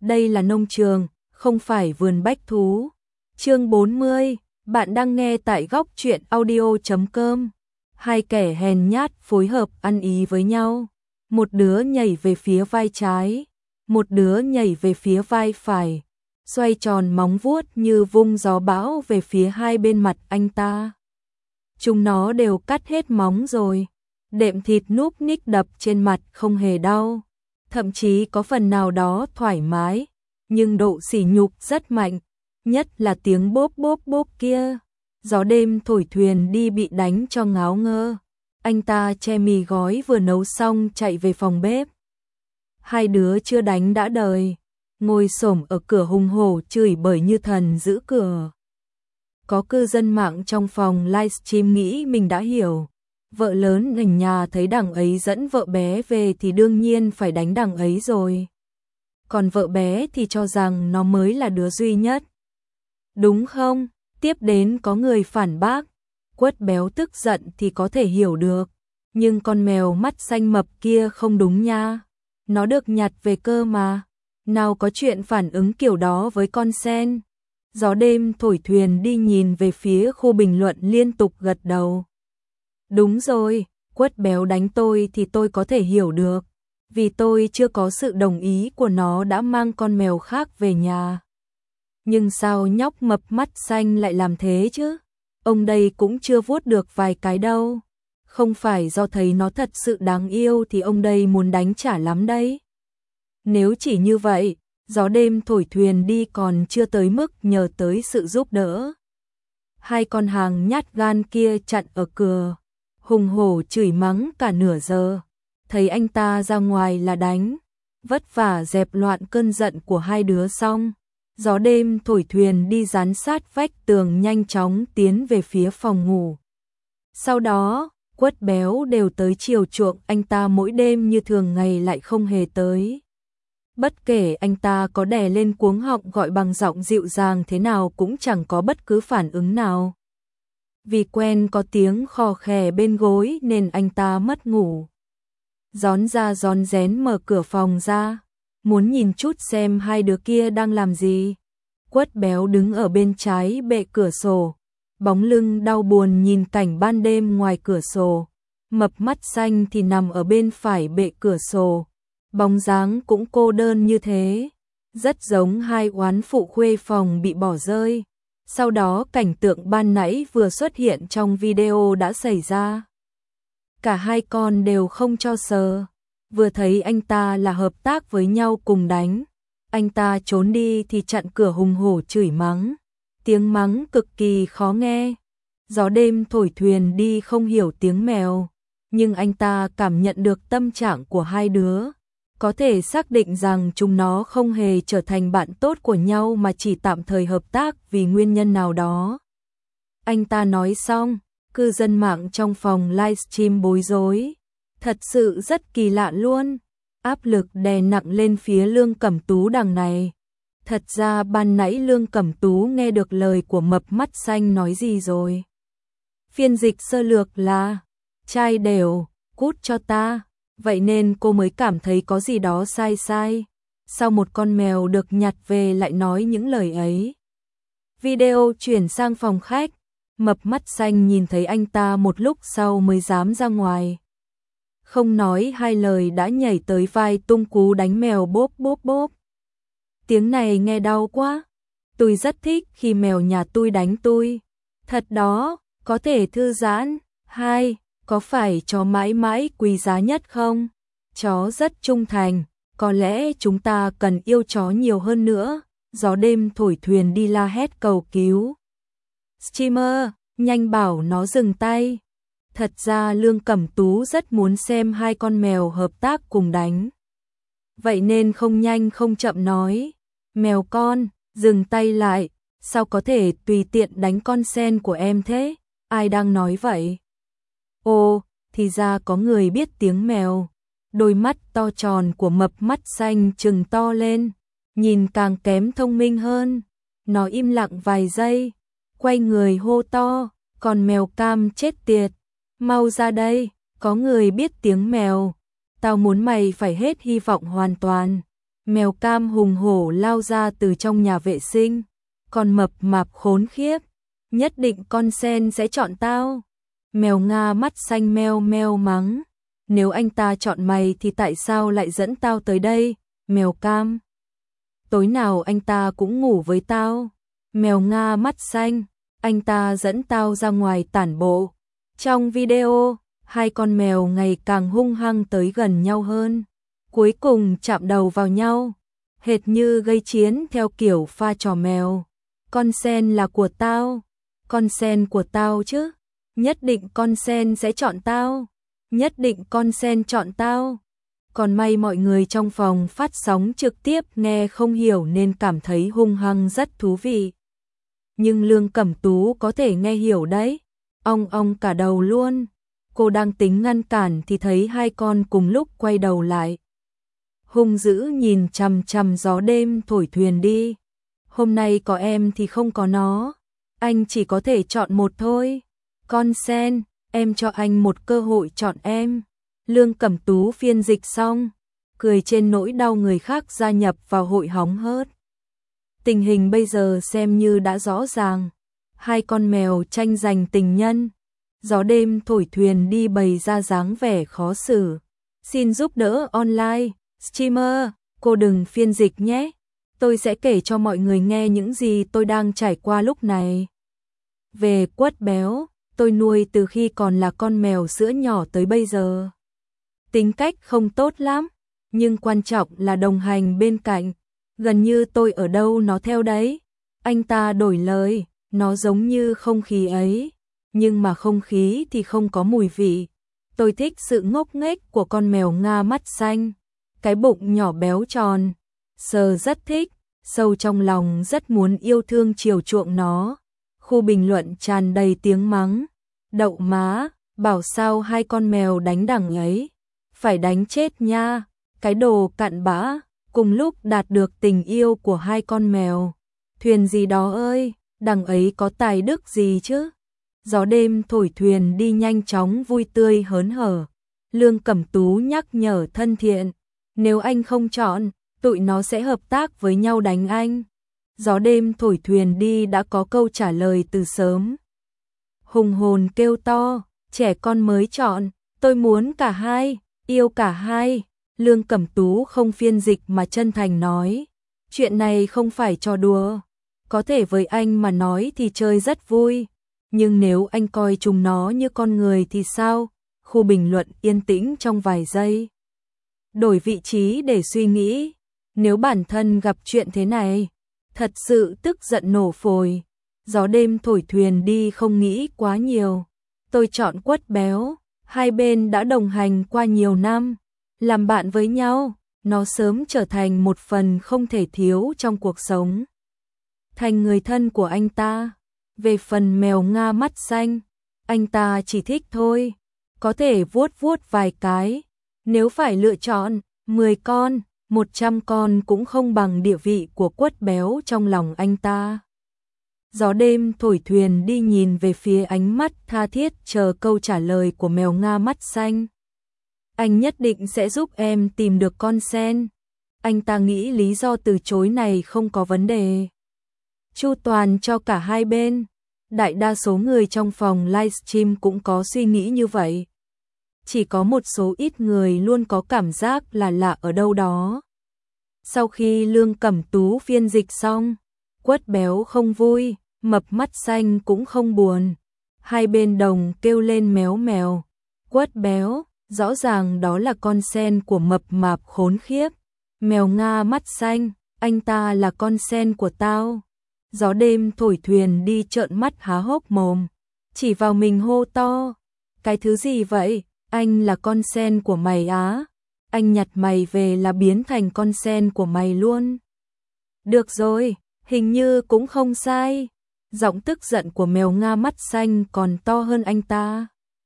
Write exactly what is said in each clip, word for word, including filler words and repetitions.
Đây là nông trường, không phải vườn bách thú. Chương bốn mươi, bạn đang nghe tại góc truyện audio chấm com. Hai kẻ hèn nhát phối hợp ăn ý với nhau. Một đứa nhảy về phía vai trái, một đứa nhảy về phía vai phải, xoay tròn móng vuốt như vung gió bão về phía hai bên mặt anh ta. Chúng nó đều cắt hết móng rồi. Đệm thịt núp ních đập trên mặt không hề đau, thậm chí có phần nào đó thoải mái, nhưng độ sỉ nhục rất mạnh, nhất là tiếng bốp bốp bốp kia. Gió đêm thổi thuyền đi bị đánh cho ngáo ngơ. Anh ta che mì gói vừa nấu xong chạy về phòng bếp. Hai đứa chưa đánh đã đời, ngồi xổm ở cửa hùng hổ chửi bới như thần giữ cửa. Có cư dân mạng trong phòng livestream nghĩ mình đã hiểu. Vợ lớn ở nhà thấy đằng ấy dẫn vợ bé về thì đương nhiên phải đánh đằng ấy rồi. Còn vợ bé thì cho rằng nó mới là đứa duy nhất. Đúng không? Tiếp đến có người phản bác. Quất béo tức giận thì có thể hiểu được. Nhưng con mèo mắt xanh mập kia không đúng nha. Nó được nhặt về cơ mà. Nào có chuyện phản ứng kiểu đó với con sen. Gió đêm thổi thuyền đi nhìn về phía khu bình luận liên tục gật đầu. Đúng rồi, Quất béo đánh tôi thì tôi có thể hiểu được. Vì tôi chưa có sự đồng ý của nó đã mang con mèo khác về nhà. Nhưng sao nhóc mập mắt xanh lại làm thế chứ? Ông đây cũng chưa vuốt được vài cái đâu. Không phải do thấy nó thật sự đáng yêu thì ông đây muốn đánh trả lắm đấy. Nếu chỉ như vậy, gió đêm thổi thuyền đi còn chưa tới mức nhờ tới sự giúp đỡ. Hai con hàng nhát gan kia chặn ở cửa, hùng hổ chửi mắng cả nửa giờ. Thấy anh ta ra ngoài là đánh, vất vả dẹp loạn cơn giận của hai đứa xong. Gió đêm thổi thuyền đi dán sát vách tường nhanh chóng tiến về phía phòng ngủ. Sau đó, Quất béo đều tới chiều chuộng anh ta mỗi đêm như thường ngày lại không hề tới. Bất kể anh ta có đè lên cuống họng gọi bằng giọng dịu dàng thế nào cũng chẳng có bất cứ phản ứng nào. Vì quen có tiếng khò khè bên gối nên anh ta mất ngủ. Rón ra rón rén mở cửa phòng ra, muốn nhìn chút xem hai đứa kia đang làm gì. Quất béo đứng ở bên trái bệ cửa sổ, bóng lưng đau buồn nhìn cảnh ban đêm ngoài cửa sổ. Mập mắt xanh thì nằm ở bên phải bệ cửa sổ, bóng dáng cũng cô đơn như thế, rất giống hai oán phụ khuê phòng bị bỏ rơi. Sau đó cảnh tượng ban nãy vừa xuất hiện trong video đã xảy ra. Cả hai con đều không cho sờ, vừa thấy anh ta là hợp tác với nhau cùng đánh. Anh ta trốn đi thì chặn cửa hùng hổ chửi mắng, tiếng mắng cực kỳ khó nghe. Gió đêm thổi thuyền đi không hiểu tiếng mèo, nhưng anh ta cảm nhận được tâm trạng của hai đứa. Có thể xác định rằng chúng nó không hề trở thành bạn tốt của nhau mà chỉ tạm thời hợp tác vì nguyên nhân nào đó. Anh ta nói xong, cư dân mạng trong phòng livestream bối rối. Thật sự rất kỳ lạ luôn. Áp lực đè nặng lên phía Lương Cẩm Tú đằng này. Thật ra ban nãy Lương Cẩm Tú nghe được lời của mập mắt xanh nói gì rồi. Phiên dịch sơ lược là trai đều, cút cho ta. Vậy nên cô mới cảm thấy có gì đó sai sai. Sau một con mèo được nhặt về lại nói những lời ấy. Video chuyển sang phòng khách. Mập mắt xanh nhìn thấy anh ta một lúc sau mới dám ra ngoài. Không nói hai lời đã nhảy tới vai tung cú đánh mèo bốp bốp bốp. Tiếng này nghe đau quá. Tôi rất thích khi mèo nhà tôi đánh tôi. Thật đó, có thể thư giãn. Hai, có phải chó mãi mãi quý giá nhất không? Chó rất trung thành, có lẽ chúng ta cần yêu chó nhiều hơn nữa. Gió đêm thổi thuyền đi la hét cầu cứu. Streamer, nhanh bảo nó dừng tay. Thật ra Lương Cẩm Tú rất muốn xem hai con mèo hợp tác cùng đánh. Vậy nên không nhanh không chậm nói, mèo con, dừng tay lại, sao có thể tùy tiện đánh con sen của em thế? Ai đang nói vậy? Ồ, thì ra có người biết tiếng mèo. Đôi mắt to tròn của mập mắt xanh trừng to lên, nhìn càng kém thông minh hơn. Nó im lặng vài giây, quay người hô to, còn mèo cam chết tiệt, mau ra đây, có người biết tiếng mèo, tao muốn mày phải hết hy vọng hoàn toàn. Mèo cam hùng hổ lao ra từ trong nhà vệ sinh. Con mập mạp khốn khiếp, nhất định con sen sẽ chọn tao. Mèo Nga mắt xanh meo meo mắng, nếu anh ta chọn mày thì tại sao lại dẫn tao tới đây, mèo cam. Tối nào anh ta cũng ngủ với tao. Mèo Nga mắt xanh, anh ta dẫn tao ra ngoài tản bộ. Trong video, hai con mèo ngày càng hung hăng tới gần nhau hơn. Cuối cùng chạm đầu vào nhau, hệt như gây chiến theo kiểu pha trò mèo. Con sen là của tao, con sen của tao chứ, nhất định con sen sẽ chọn tao, nhất định con sen chọn tao. Còn may mọi người trong phòng phát sóng trực tiếp nghe không hiểu nên cảm thấy hung hăng rất thú vị. Nhưng Lương Cẩm Tú có thể nghe hiểu đấy, ong ong cả đầu luôn. Cô đang tính ngăn cản thì thấy hai con cùng lúc quay đầu lại. Hung dữ nhìn chằm chằm gió đêm thổi thuyền đi. Hôm nay có em thì không có nó, anh chỉ có thể chọn một thôi. Con sen, em cho anh một cơ hội chọn em. Lương Cẩm Tú phiên dịch xong, cười trên nỗi đau người khác gia nhập vào hội hóng hớt. Tình hình bây giờ xem như đã rõ ràng. Hai con mèo tranh giành tình nhân. Gió đêm thổi thuyền đi bày ra dáng vẻ khó xử. Xin giúp đỡ online, streamer, cô đừng phiên dịch nhé. Tôi sẽ kể cho mọi người nghe những gì tôi đang trải qua lúc này. Về Quất Béo, tôi nuôi từ khi còn là con mèo sữa nhỏ tới bây giờ. Tính cách không tốt lắm, nhưng quan trọng là đồng hành bên cạnh. Gần như tôi ở đâu nó theo đấy. Anh ta đổi lời, nó giống như không khí ấy, nhưng mà không khí thì không có mùi vị. Tôi thích sự ngốc nghếch của con mèo Nga mắt xanh, cái bụng nhỏ béo tròn, sờ rất thích, sâu trong lòng rất muốn yêu thương chiều chuộng nó. Khu bình luận tràn đầy tiếng mắng, đậu má, bảo sao hai con mèo đánh đằng ấy, phải đánh chết nha, cái đồ cặn bã. Cùng lúc đạt được tình yêu của hai con mèo. Thuyền gì đó ơi, đằng ấy có tài đức gì chứ? Gió đêm thổi thuyền đi nhanh chóng vui tươi hớn hở. Lương Cẩm Tú nhắc nhở thân thiện, nếu anh không chọn, tụi nó sẽ hợp tác với nhau đánh anh. Gió đêm thổi thuyền đi đã có câu trả lời từ sớm. Hùng hồn kêu to, trẻ con mới chọn, tôi muốn cả hai, yêu cả hai. Lương Cẩm Tú không phiên dịch mà chân thành nói, chuyện này không phải trò đùa, có thể với anh mà nói thì chơi rất vui, nhưng nếu anh coi chúng nó như con người thì sao? Khu bình luận yên tĩnh trong vài giây. Đổi vị trí để suy nghĩ, nếu bản thân gặp chuyện thế này, thật sự tức giận nổ phổi. Gió đêm thổi thuyền đi không nghĩ quá nhiều, tôi chọn Quất Béo, hai bên đã đồng hành qua nhiều năm. Làm bạn với nhau, nó sớm trở thành một phần không thể thiếu trong cuộc sống. Thành người thân của anh ta. Về phần mèo Nga mắt xanh, anh ta chỉ thích thôi, có thể vuốt vuốt vài cái. Nếu phải lựa chọn, mười con, một trăm con cũng không bằng địa vị của Quất Béo trong lòng anh ta. Gió đêm thổi thuyền đi nhìn về phía ánh mắt tha thiết chờ câu trả lời của mèo Nga mắt xanh. Anh nhất định sẽ giúp em tìm được con sen. Anh ta nghĩ lý do từ chối này không có vấn đề. Chu toàn cho cả hai bên. Đại đa số người trong phòng livestream cũng có suy nghĩ như vậy. Chỉ có một số ít người luôn có cảm giác là lạ ở đâu đó. Sau khi Lương Cẩm Tú phiên dịch xong, Quất Béo không vui, mập mắt xanh cũng không buồn. Hai bên đồng kêu lên méo mèo. Quất Béo, rõ ràng đó là con sen của mập mạp khốn khiếp. Mèo Nga mắt xanh, anh ta là con sen của tao. Gió đêm thổi thuyền đi trợn mắt há hốc mồm, chỉ vào mình hô to. Cái thứ gì vậy? Anh là con sen của mày á? Anh nhặt mày về là biến thành con sen của mày luôn. Được rồi, hình như cũng không sai. Giọng tức giận của mèo Nga mắt xanh còn to hơn anh ta.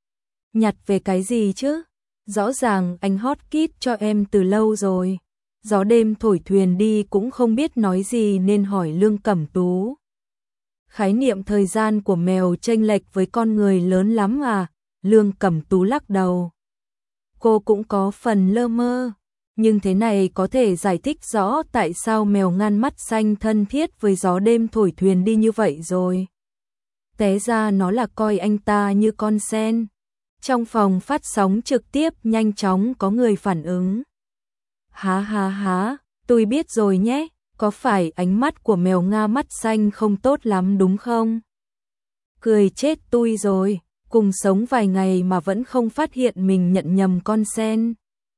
Nhặt về cái gì chứ? Rõ ràng anh hot kít cho em từ lâu rồi. Gió đêm thổi thuyền đi cũng không biết nói gì nên hỏi Lương Cẩm Tú. Khái niệm thời gian của mèo chênh lệch với con người lớn lắm à? Lương Cẩm Tú lắc đầu. Cô cũng có phần lơ mơ. Nhưng thế này có thể giải thích rõ tại sao mèo ngan mắt xanh thân thiết với gió đêm thổi thuyền đi như vậy rồi. Té ra nó là coi anh ta như con sen. Trong phòng phát sóng trực tiếp nhanh chóng có người phản ứng. Há há há, tôi biết rồi nhé, có phải ánh mắt của mèo Nga mắt xanh không tốt lắm đúng không? Cười chết tôi rồi, cùng sống vài ngày mà vẫn không phát hiện mình nhận nhầm con sen.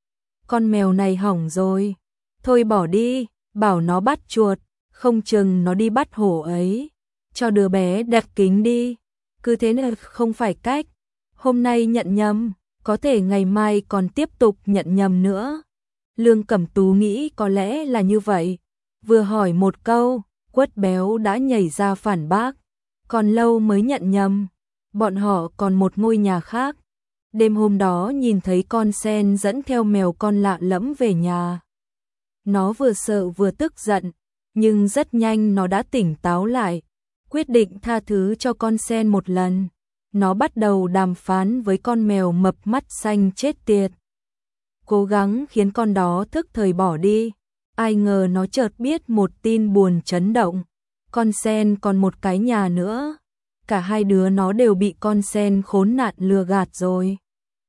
Con mèo này hỏng rồi, thôi bỏ đi, bảo nó bắt chuột, không chừng nó đi bắt hổ ấy. Cho đứa bé đẹp kính đi, cứ thế này không phải cách. Hôm nay nhận nhầm, có thể ngày mai còn tiếp tục nhận nhầm nữa. Lương Cẩm Tú nghĩ có lẽ là như vậy. Vừa hỏi một câu, Quất Béo đã nhảy ra phản bác. Còn lâu mới nhận nhầm, bọn họ còn một ngôi nhà khác. Đêm hôm đó nhìn thấy con sen dẫn theo mèo con lạ lẫm về nhà. Nó vừa sợ vừa tức giận, nhưng rất nhanh nó đã tỉnh táo lại, quyết định tha thứ cho con sen một lần. Nó bắt đầu đàm phán với con mèo mập mắt xanh chết tiệt, cố gắng khiến con đó thức thời bỏ đi. Ai ngờ nó chợt biết một tin buồn chấn động. Con sen còn một cái nhà nữa. Cả hai đứa nó đều bị con sen khốn nạn lừa gạt rồi.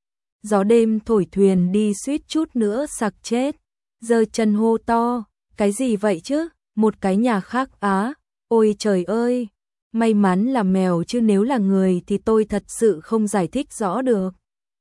Gió đêm thổi thuyền đi suýt chút nữa sặc chết. Giơ chân hô to, cái gì vậy chứ? Một cái nhà khác á? Ôi trời ơi! May mắn là mèo chứ nếu là người thì tôi thật sự không giải thích rõ được.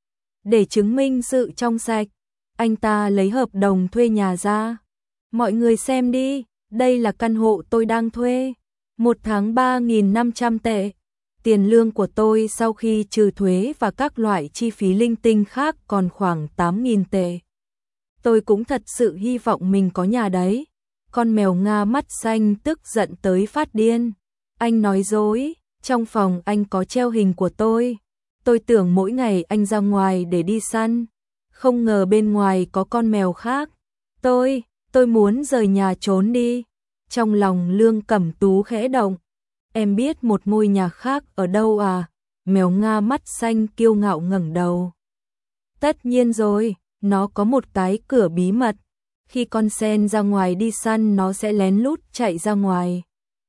Để chứng minh sự trong sạch, anh ta lấy hợp đồng thuê nhà ra. Mọi người xem đi, đây là căn hộ tôi đang thuê. Một tháng ba nghìn năm trăm tệ. Tiền lương của tôi sau khi trừ thuế và các loại chi phí linh tinh khác còn khoảng tám nghìn tệ. Tôi cũng thật sự hy vọng mình có nhà đấy. Con mèo Nga mắt xanh tức giận tới phát điên. Anh nói dối, trong phòng anh có treo hình của tôi. Tôi tưởng mỗi ngày anh ra ngoài để đi săn. Không ngờ bên ngoài có con mèo khác. Tôi, tôi muốn rời nhà trốn đi. Trong lòng Lương Cẩm Tú khẽ động. Em biết một ngôi nhà khác ở đâu à? Mèo Nga mắt xanh kiêu ngạo ngẩng đầu. Tất nhiên rồi, nó có một cái cửa bí mật. Khi con sen ra ngoài đi săn nó sẽ lén lút chạy ra ngoài.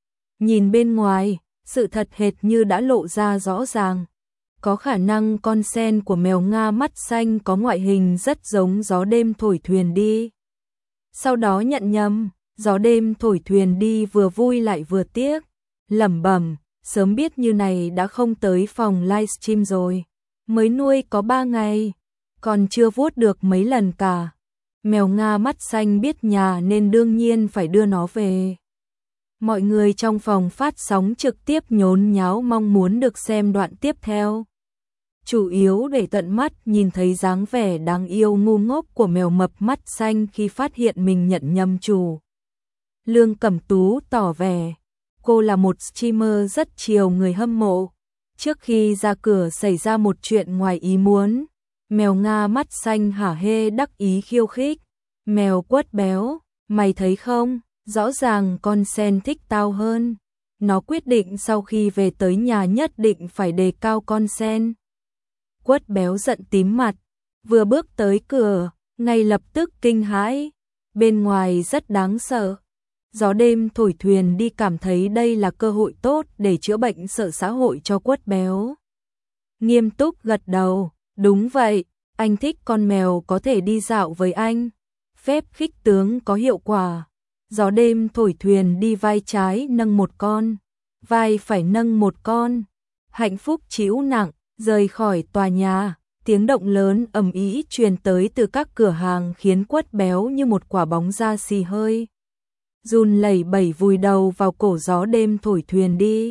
Nhìn bên ngoài, sự thật hệt như đã lộ ra rõ ràng. Có khả năng con sen của mèo Nga mắt xanh có ngoại hình rất giống gió đêm thổi thuyền đi. Sau đó nhận nhầm, gió đêm thổi thuyền đi vừa vui lại vừa tiếc. Lẩm bẩm, sớm biết như này đã không tới phòng livestream rồi. Mới nuôi có ba ngày, còn chưa vuốt được mấy lần cả. Mèo Nga mắt xanh biết nhà nên đương nhiên phải đưa nó về. Mọi người trong phòng phát sóng trực tiếp nhốn nháo mong muốn được xem đoạn tiếp theo. Chủ yếu để tận mắt nhìn thấy dáng vẻ đáng yêu ngu ngốc của mèo mập mắt xanh khi phát hiện mình nhận nhầm chủ. Lương Cẩm Tú tỏ vẻ, cô là một streamer rất chiều người hâm mộ. Trước khi ra cửa xảy ra một chuyện ngoài ý muốn, mèo Nga mắt xanh hả hê đắc ý khiêu khích. Mèo Quất Béo, mày thấy không? Rõ ràng con sen thích tao hơn. Nó quyết định sau khi về tới nhà nhất định phải đề cao con sen. Quất Béo giận tím mặt, vừa bước tới cửa, ngay lập tức kinh hãi. Bên ngoài rất đáng sợ. Gió đêm thổi thuyền đi cảm thấy đây là cơ hội tốt để chữa bệnh sợ xã hội cho Quất Béo. Nghiêm túc gật đầu, đúng vậy, anh thích con mèo có thể đi dạo với anh. Phép khích tướng có hiệu quả. Gió đêm thổi thuyền đi vai trái nâng một con, vai phải nâng một con. Hạnh phúc chịu nặng, rời khỏi tòa nhà, tiếng động lớn ầm ĩ truyền tới từ các cửa hàng khiến Quất Béo như một quả bóng da xì hơi. Run lẩy bẩy vùi đầu vào cổ gió đêm thổi thuyền đi.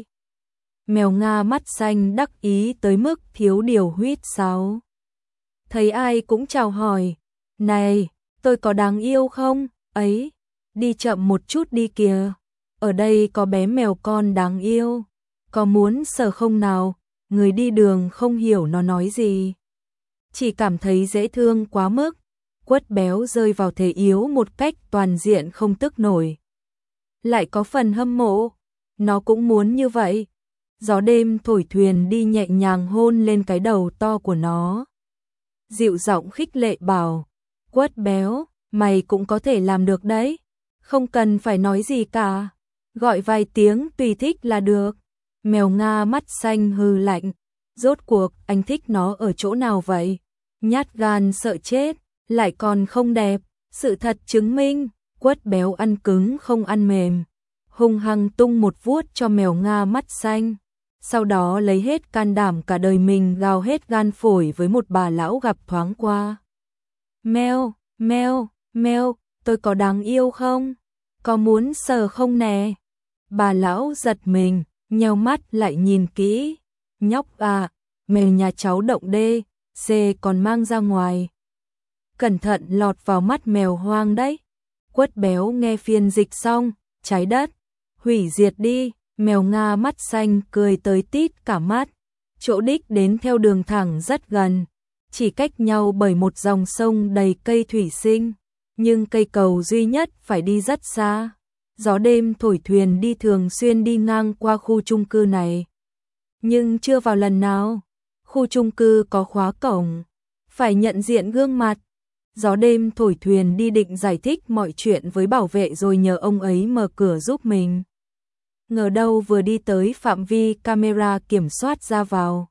Mèo Nga mắt xanh đắc ý tới mức thiếu điều huýt sáo. Thấy ai cũng chào hỏi, này, tôi có đáng yêu không? Ấy, đi chậm một chút đi kìa. Ở đây có bé mèo con đáng yêu. Có muốn sờ không nào? Người đi đường không hiểu nó nói gì. Chỉ cảm thấy dễ thương quá mức. Quất Béo rơi vào thế yếu một cách toàn diện không tức nổi. Lại có phần hâm mộ. Nó cũng muốn như vậy. Gió đêm thổi thuyền đi nhẹ nhàng hôn lên cái đầu to của nó. Dịu giọng khích lệ bảo, Quất Béo, Mày cũng có thể làm được đấy. Không cần phải nói gì cả. Gọi vài tiếng tùy thích là được. Mèo Nga mắt xanh hừ lạnh. Rốt cuộc anh thích nó ở chỗ nào vậy? Nhát gan sợ chết, lại còn không đẹp. Sự thật chứng minh, Quất Béo ăn cứng không ăn mềm. Hung hăng tung một vuốt cho mèo Nga mắt xanh. Sau đó lấy hết can đảm cả đời mình gào hết gan phổi với một bà lão gặp thoáng qua. Meo, meo, meo, tôi có đáng yêu không? Có muốn sờ không nè? Bà lão giật mình, nheo mắt lại nhìn kỹ. Nhóc à, mèo nhà cháu động đê, xê còn mang ra ngoài. Cẩn thận lọt vào mắt mèo hoang đấy. Quất Béo nghe phiên dịch xong, trái đất, hủy diệt đi. Mèo Nga mắt xanh cười tới tít cả mắt. Chỗ đích đến theo đường thẳng rất gần, chỉ cách nhau bởi một dòng sông đầy cây thủy sinh, nhưng cây cầu duy nhất phải đi rất xa. Gió đêm thổi thuyền đi thường xuyên đi ngang qua khu chung cư này, nhưng chưa vào lần nào. Khu chung cư có khóa cổng, phải nhận diện gương mặt. Gió đêm thổi thuyền đi định giải thích mọi chuyện với bảo vệ rồi nhờ ông ấy mở cửa giúp mình. Ngờ đâu vừa đi tới phạm vi camera kiểm soát ra vào,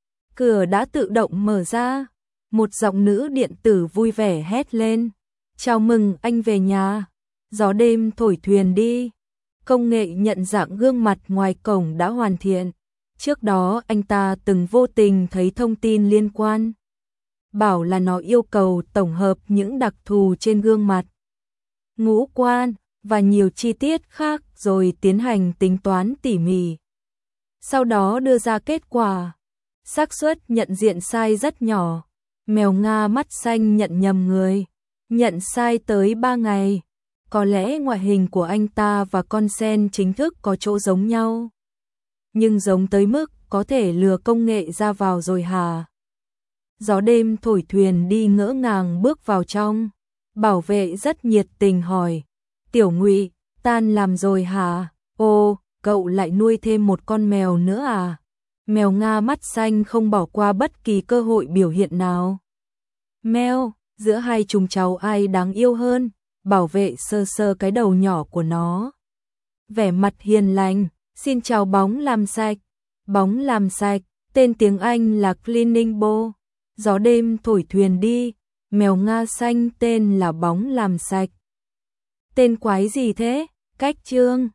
cửa đã tự động mở ra. Một giọng nữ điện tử vui vẻ hét lên. Chào mừng anh về nhà. Gió đêm thổi thuyền đi. Công nghệ nhận dạng gương mặt ngoài cổng đã hoàn thiện. Trước đó anh ta từng vô tình thấy thông tin liên quan. Bảo là nó yêu cầu tổng hợp những đặc thù trên gương mặt, ngũ quan và nhiều chi tiết khác rồi tiến hành tính toán tỉ mỉ. Sau đó đưa ra kết quả. Xác suất nhận diện sai rất nhỏ. Mèo Nga mắt xanh nhận nhầm người. Nhận sai tới ba ngày. Có lẽ ngoại hình của anh ta và con sen chính thức có chỗ giống nhau. Nhưng giống tới mức có thể lừa công nghệ ra vào rồi hả? Gió đêm thổi thuyền đi ngỡ ngàng bước vào trong. Bảo vệ rất nhiệt tình hỏi. Tiểu Ngụy, tan làm rồi hả? Ô, cậu lại nuôi thêm một con mèo nữa à? Mèo Nga mắt xanh không bỏ qua bất kỳ cơ hội biểu hiện nào. Mèo, giữa hai chúng cháu ai đáng yêu hơn? Bảo vệ sơ sơ cái đầu nhỏ của nó. Vẻ mặt hiền lành, xin chào bóng làm sạch. Bóng làm sạch, tên tiếng Anh là cleaning ball. Gió đêm thổi thuyền đi, mèo Nga xanh tên là bóng làm sạch. Tên quái gì thế? Cách chương